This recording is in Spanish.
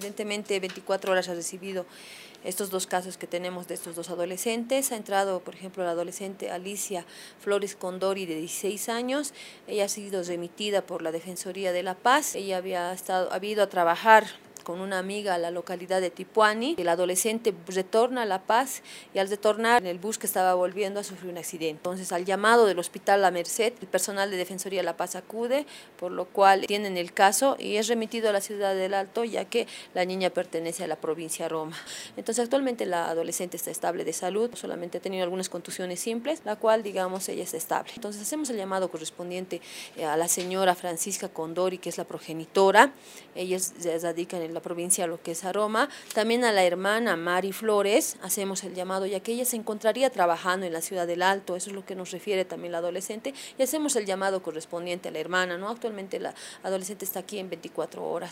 evidentemente 24 horas ha recibido estos dos casos que tenemos de estos dos adolescentes. Ha entrado, por ejemplo, la adolescente Alicia Flores Condori, de 16 años. Ella ha sido remitida por la Defensoría de la Paz. Ella había ido a trabajar con una amiga a la localidad de Tipuani. El adolescente retorna a La Paz y al retornar en el bus que estaba volviendo a sufrir un accidente. Entonces, al llamado del Hospital La Merced, el personal de Defensoría de la Paz acude, por lo cual tienen el caso y es remitido a la ciudad del Alto, ya que la niña pertenece a la provincia Roma. Entonces, actualmente la adolescente está estable de salud, solamente ha tenido algunas contusiones simples, la cual, digamos, ella está estable. Entonces, hacemos el llamado correspondiente a la señora Francisca Condori, que es la progenitora. Ellos se radican en la provincia, lo que es Roma. También a la hermana Mari Flores hacemos el llamado, ya que ella se encontraría trabajando en la ciudad del Alto, eso es lo que nos refiere también la adolescente, y hacemos el llamado correspondiente a la hermana, ¿no? Actualmente la adolescente está aquí en 24 horas.